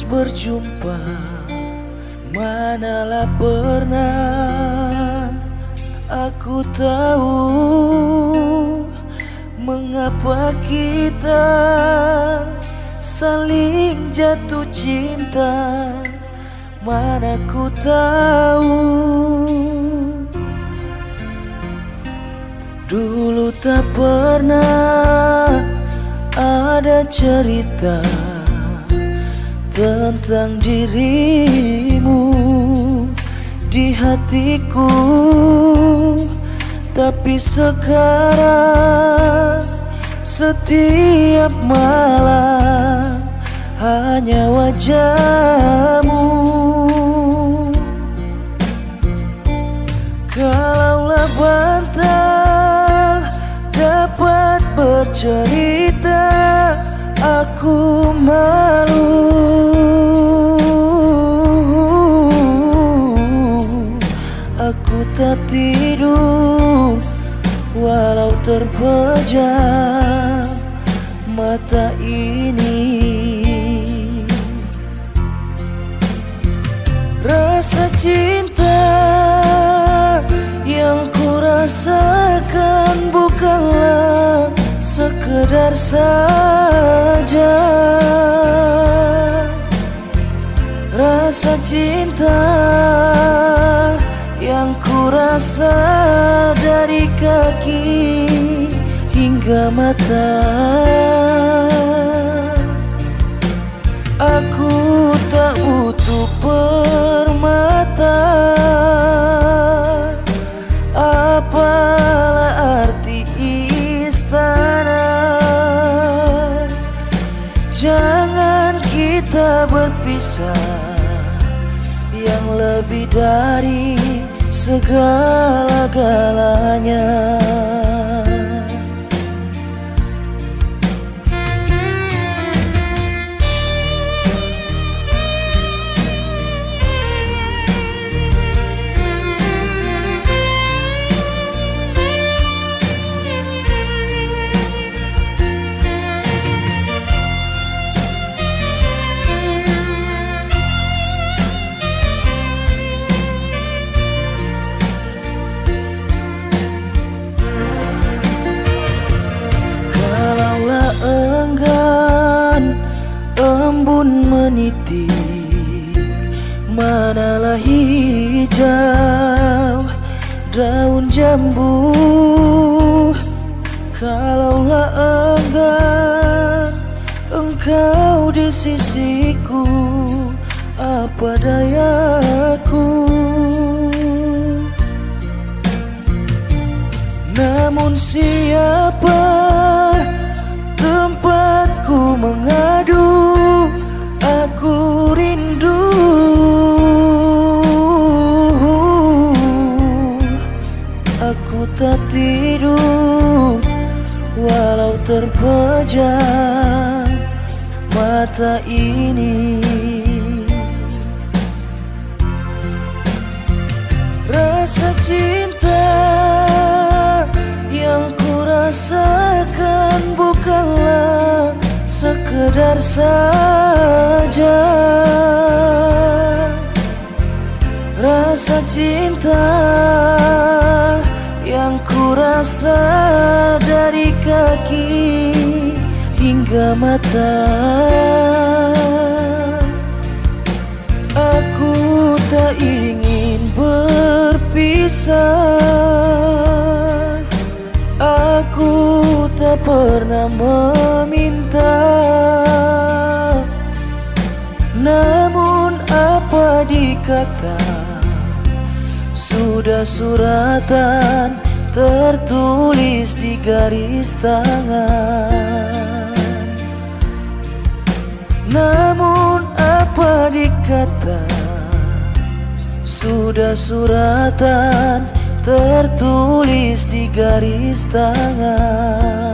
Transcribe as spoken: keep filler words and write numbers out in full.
berjumpa, manalah pernah aku tahu mengapa kita saling jatuh cinta. Mana ku tahu dulu tak pernah ada cerita tentang dirimu di hatiku, tapi sekarang setiap malam hanya wajahmu. Kalaulah bantal dapat bercerita, aku malu. Aku tak tidur walau terpejam mata ini. Rasa cinta yang ku rasakan bukanlah sekedar saja. Rasa cinta yang ku rasa dari kaki hingga mata. Aku tak butuh permata, apalah arti istana. Jangan kita berpisah, yang lebih dari segala-galanya. Embun menitik, manalah hijau daun jambu. Kalaulah enggan engkau di sisiku, apa dayaku. Namun siapa tempatku mengadu, aku rindu. Aku tak tidur walau terpejam mata ini. Rasa cinta yang ku rasakan bukanlah sekedar saja. Rasa cinta yang ku rasa dari kaki hingga mata. Aku tak ingin berpisah, aku tak pernah meminta. Namun apa dikata, sudah suratan tertulis di garis tangan. Namun apa dikata, sudah suratan tertulis di garis tangan.